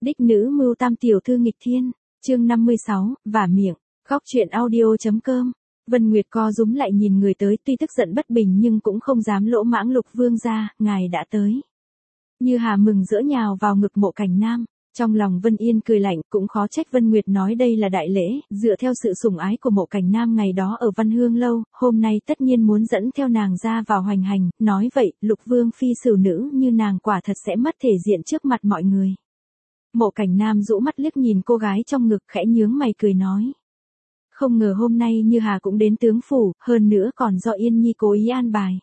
Đích nữ mưu tam tiểu thư nghịch thiên, chương 56, vả miệng, góc truyện audio.com. Vân Nguyệt co rúm lại nhìn người tới, tuy tức giận bất bình nhưng cũng không dám lỗ mãng. Lục vương gia, ngài đã tới. Như Hà mừng rỡ nhào vào ngực Mộ Cảnh Nam. Trong lòng Vân Yên cười lạnh, cũng khó trách Vân Nguyệt nói đây là đại lễ, dựa theo sự sủng ái của Mộ Cảnh Nam ngày đó ở Văn Hương Lâu, hôm nay tất nhiên muốn dẫn theo nàng ra vào hoành hành, nói vậy, Lục vương phi xử nữ như nàng quả thật sẽ mất thể diện trước mặt mọi người. Mộ Cảnh Nam rũ mắt liếc nhìn cô gái trong ngực, khẽ nhướng mày cười nói. Không ngờ hôm nay Như Hà cũng đến tướng phủ, hơn nữa còn do Yên Nhi cố ý an bài.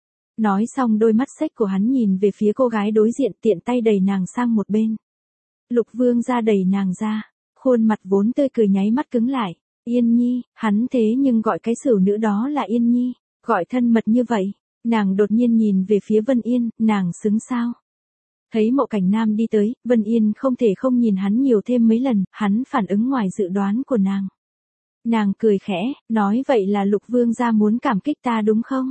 Nói xong đôi mắt xếch của hắn nhìn về phía cô gái đối diện, tiện tay đẩy nàng sang một bên. Lục vương ra đẩy nàng ra, khuôn mặt vốn tươi cười nháy mắt cứng lại. Yên Nhi, hắn thế nhưng gọi cái xử nữ đó là Yên Nhi, gọi thân mật như vậy. Nàng đột nhiên nhìn về phía Vân Yên, nàng xứng sao? Thấy Mộ Cảnh Nam đi tới, Vân Yên không thể không nhìn hắn nhiều thêm mấy lần, hắn phản ứng ngoài dự đoán của nàng. Nàng cười khẽ, nói vậy là Lục vương gia muốn cảm kích ta đúng không?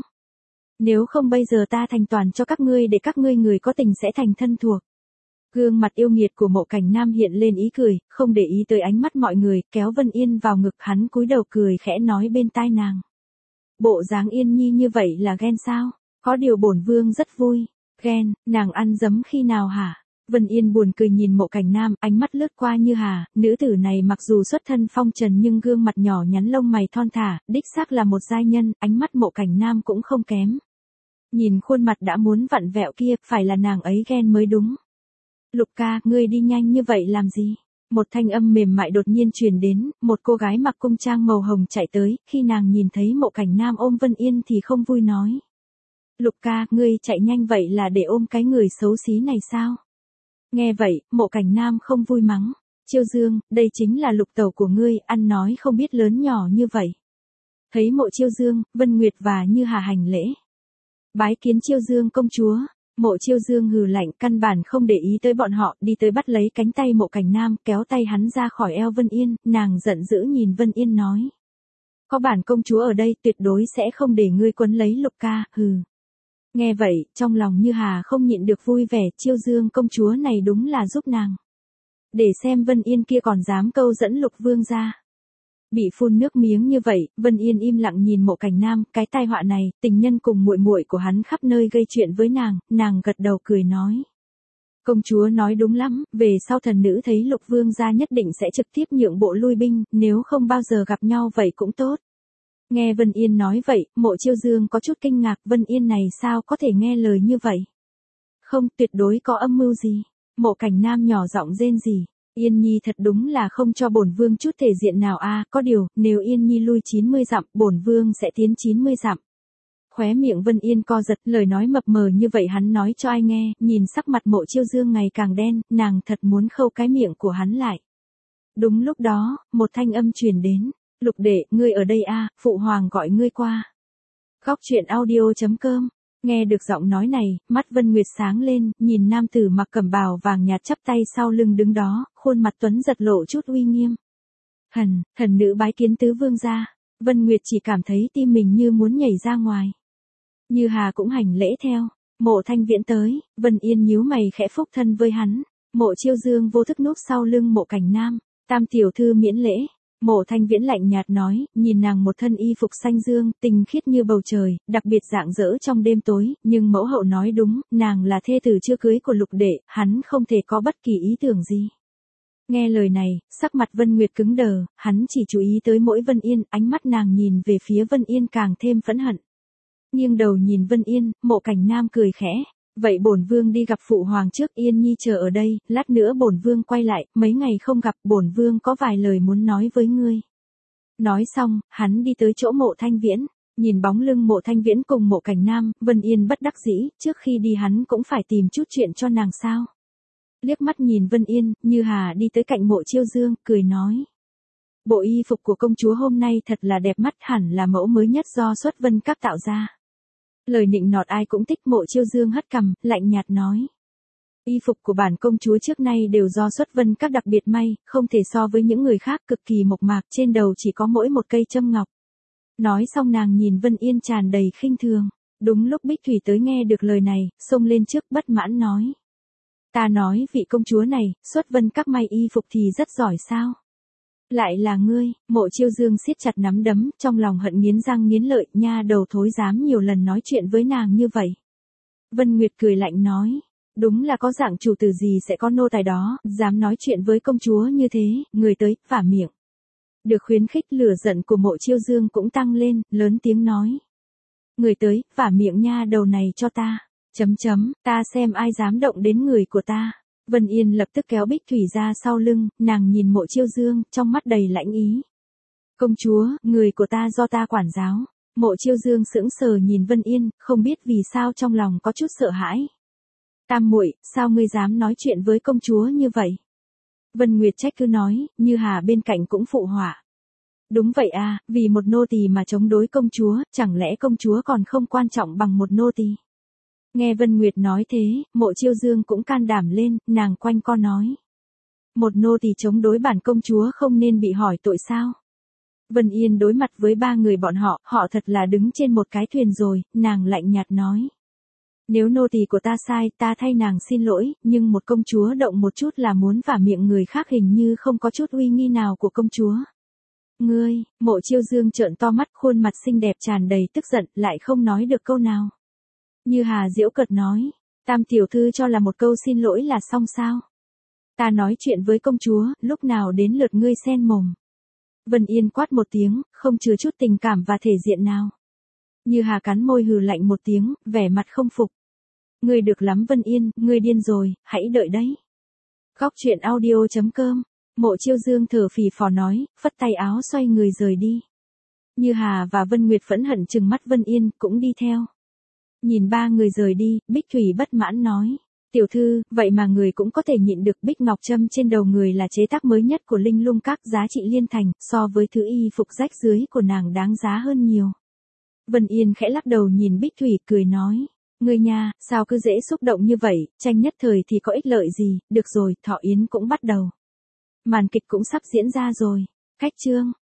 Nếu không bây giờ ta thành toàn cho các ngươi để các ngươi người có tình sẽ thành thân thuộc. Gương mặt yêu nghiệt của Mộ Cảnh Nam hiện lên ý cười, không để ý tới ánh mắt mọi người, kéo Vân Yên vào ngực hắn, cúi đầu cười khẽ nói bên tai nàng. Bộ dáng Yên Nhi như vậy là ghen sao? Có điều bổn vương rất vui. Ghen, nàng ăn dấm khi nào hả? Vân Yên buồn cười nhìn Mộ Cảnh Nam, ánh mắt lướt qua Như Hà, nữ tử này mặc dù xuất thân phong trần nhưng gương mặt nhỏ nhắn lông mày thon thả, đích xác là một giai nhân, ánh mắt Mộ Cảnh Nam cũng không kém. Nhìn khuôn mặt đã muốn vặn vẹo kia, phải là nàng ấy ghen mới đúng. Lục ca, ngươi đi nhanh như vậy làm gì? Một thanh âm mềm mại đột nhiên truyền đến, một cô gái mặc cung trang màu hồng chạy tới, khi nàng nhìn thấy Mộ Cảnh Nam ôm Vân Yên thì không vui nói. Lục ca, ngươi chạy nhanh vậy là để ôm cái người xấu xí này sao? Nghe vậy, Mộ Cảnh Nam không vui mắng. Chiêu Dương, đây chính là lục tẩu của ngươi, ăn nói không biết lớn nhỏ như vậy. Thấy Mộ Chiêu Dương, Vân Nguyệt và Như Hà hành lễ. Bái kiến Chiêu Dương công chúa. Mộ Chiêu Dương hừ lạnh, căn bản không để ý tới bọn họ, đi tới bắt lấy cánh tay Mộ Cảnh Nam, kéo tay hắn ra khỏi eo Vân Yên, nàng giận dữ nhìn Vân Yên nói. Có bản công chúa ở đây, tuyệt đối sẽ không để ngươi quấn lấy Lục ca, hừ. Nghe vậy, trong lòng Như Hà không nhịn được vui vẻ, Chiêu Dương công chúa này đúng là giúp nàng. Để xem Vân Yên kia còn dám câu dẫn Lục vương ra. Bị phun nước miếng như vậy, Vân Yên im lặng nhìn Mộ Cảnh Nam, cái tai họa này, tình nhân cùng muội muội của hắn khắp nơi gây chuyện với nàng gật đầu cười nói. Công chúa nói đúng lắm, về sau thần nữ thấy Lục vương gia nhất định sẽ trực tiếp nhượng bộ lui binh, nếu không bao giờ gặp nhau vậy cũng tốt. Nghe Vân Yên nói vậy, Mộ Chiêu Dương có chút kinh ngạc, Vân Yên này sao có thể nghe lời như vậy? Không, tuyệt đối có âm mưu gì. Mộ Cảnh Nam nhỏ giọng rên rỉ. Yên Nhi thật đúng là không cho bổn vương chút thể diện nào a, có điều, nếu Yên Nhi lui 90 dặm, bổn vương sẽ tiến 90 dặm. Khóe miệng Vân Yên co giật, lời nói mập mờ như vậy hắn nói cho ai nghe, nhìn sắc mặt Mộ Chiêu Dương ngày càng đen, nàng thật muốn khâu cái miệng của hắn lại. Đúng lúc đó, một thanh âm truyền đến. Lục đệ, ngươi ở đây a, phụ hoàng gọi ngươi qua. Góc truyện audio.com. Nghe được giọng nói này, mắt Vân Nguyệt sáng lên, nhìn nam tử mặc cẩm bào vàng nhạt chắp tay sau lưng đứng đó, khuôn mặt tuấn giật lộ chút uy nghiêm. Thần nữ bái kiến tứ vương gia. Vân Nguyệt chỉ cảm thấy tim mình như muốn nhảy ra ngoài. Như Hà cũng hành lễ theo. Mộ Thanh Viễn tới, Vân Yên nhíu mày khẽ phúc thân với hắn. Mộ Chiêu Dương vô thức núp sau lưng Mộ Cảnh Nam. Tam tiểu thư miễn lễ. Mộ Thanh Viễn lạnh nhạt nói, nhìn nàng một thân y phục xanh dương, tinh khiết như bầu trời, đặc biệt rạng rỡ trong đêm tối, nhưng mẫu hậu nói đúng, nàng là thê tử chưa cưới của Lục đệ, hắn không thể có bất kỳ ý tưởng gì. Nghe lời này, sắc mặt Vân Nguyệt cứng đờ, hắn chỉ chú ý tới mỗi Vân Yên, ánh mắt nàng nhìn về phía Vân Yên càng thêm phẫn hận. Nghiêng đầu nhìn Vân Yên, Mộ Cảnh Nam cười khẽ. Vậy bổn vương đi gặp phụ hoàng trước, Yên Nhi chờ ở đây, lát nữa bổn vương quay lại, mấy ngày không gặp, bổn vương có vài lời muốn nói với ngươi. Nói xong, hắn đi tới chỗ Mộ Thanh Viễn, nhìn bóng lưng Mộ Thanh Viễn cùng Mộ Cảnh Nam, Vân Yên bất đắc dĩ, trước khi đi hắn cũng phải tìm chút chuyện cho nàng sao. Liếc mắt nhìn Vân Yên, Như Hà đi tới cạnh Mộ Chiêu Dương, cười nói. Bộ y phục của công chúa hôm nay thật là đẹp mắt, hẳn là mẫu mới nhất do Xuất Vân Các tạo ra. Lời nịnh nọt ai cũng thích. Mộ Chiêu Dương hất cằm, lạnh nhạt nói. Y phục của bản công chúa trước nay đều do Xuất Vân Các đặc biệt may, không thể so với những người khác, cực kỳ mộc mạc, trên đầu chỉ có mỗi một cây châm ngọc. Nói xong nàng nhìn Vân Yên tràn đầy khinh thường. Đúng lúc Bích Thủy tới nghe được lời này, xông lên trước bất mãn nói. Ta nói vị công chúa này, xuất vân các may y phục thì rất giỏi sao? Lại là ngươi, Mộ Chiêu Dương siết chặt nắm đấm, trong lòng hận nghiến răng nghiến lợi, nha đầu thối dám nhiều lần nói chuyện với nàng như vậy. Vân Nguyệt cười lạnh nói, đúng là có dạng chủ tử gì sẽ có nô tài đó, dám nói chuyện với công chúa như thế, người tới, vả miệng. Được khuyến khích lửa giận của Mộ Chiêu Dương cũng tăng lên, lớn tiếng nói. Người tới, vả miệng nha đầu này cho ta. Ta xem ai dám động đến người của ta. Vân Yên lập tức kéo Bích Thủy ra sau lưng, nàng nhìn Mộ Chiêu Dương, trong mắt đầy lãnh ý. Công chúa, người của ta do ta quản giáo. Mộ Chiêu Dương sững sờ nhìn Vân Yên, không biết vì sao trong lòng có chút sợ hãi. Tam muội, sao ngươi dám nói chuyện với công chúa như vậy? Vân Nguyệt trách cứ nói, Như Hà bên cạnh cũng phụ họa. Đúng vậy à, vì một nô tỳ mà chống đối công chúa, chẳng lẽ công chúa còn không quan trọng bằng một nô tỳ? Nghe Vân Nguyệt nói thế, Mộ Chiêu Dương cũng can đảm lên, nàng quanh co nói. Một nô tỳ chống đối bản công chúa không nên bị hỏi tội sao? Vân Yên đối mặt với ba người bọn họ thật là đứng trên một cái thuyền rồi, nàng lạnh nhạt nói. Nếu nô tỳ của ta sai, ta thay nàng xin lỗi, nhưng một công chúa động một chút là muốn vả miệng người khác hình như không có chút uy nghi nào của công chúa. Ngươi, Mộ Chiêu Dương trợn to mắt, khuôn mặt xinh đẹp tràn đầy tức giận, lại không nói được câu nào. Như Hà giễu cợt nói, Tam tiểu thư cho là một câu xin lỗi là xong sao? Ta nói chuyện với công chúa, lúc nào đến lượt ngươi xen mồm. Vân Yên quát một tiếng, không chứa chút tình cảm và thể diện nào. Như Hà cắn môi hừ lạnh một tiếng, vẻ mặt không phục. Ngươi được lắm Vân Yên, ngươi điên rồi, hãy đợi đấy. Góc truyện audio.com. Mộ Chiêu Dương thở phì phò nói, phất tay áo xoay người rời đi. Như Hà và Vân Nguyệt phẫn hận trừng mắt Vân Yên, cũng đi theo. Nhìn ba người rời đi, Bích Thủy bất mãn nói. Tiểu thư, vậy mà người cũng có thể nhịn được. Bích ngọc trâm trên đầu người là chế tác mới nhất của Linh Lung Các, giá trị liên thành, so với thứ y phục rách dưới của nàng đáng giá hơn nhiều. Vân Yên khẽ lắc đầu nhìn Bích Thủy cười nói. Ngươi nha, sao cứ dễ xúc động như vậy, tranh nhất thời thì có ích lợi gì, được rồi, thọ yến cũng bắt đầu. Màn kịch cũng sắp diễn ra rồi. Cách chương.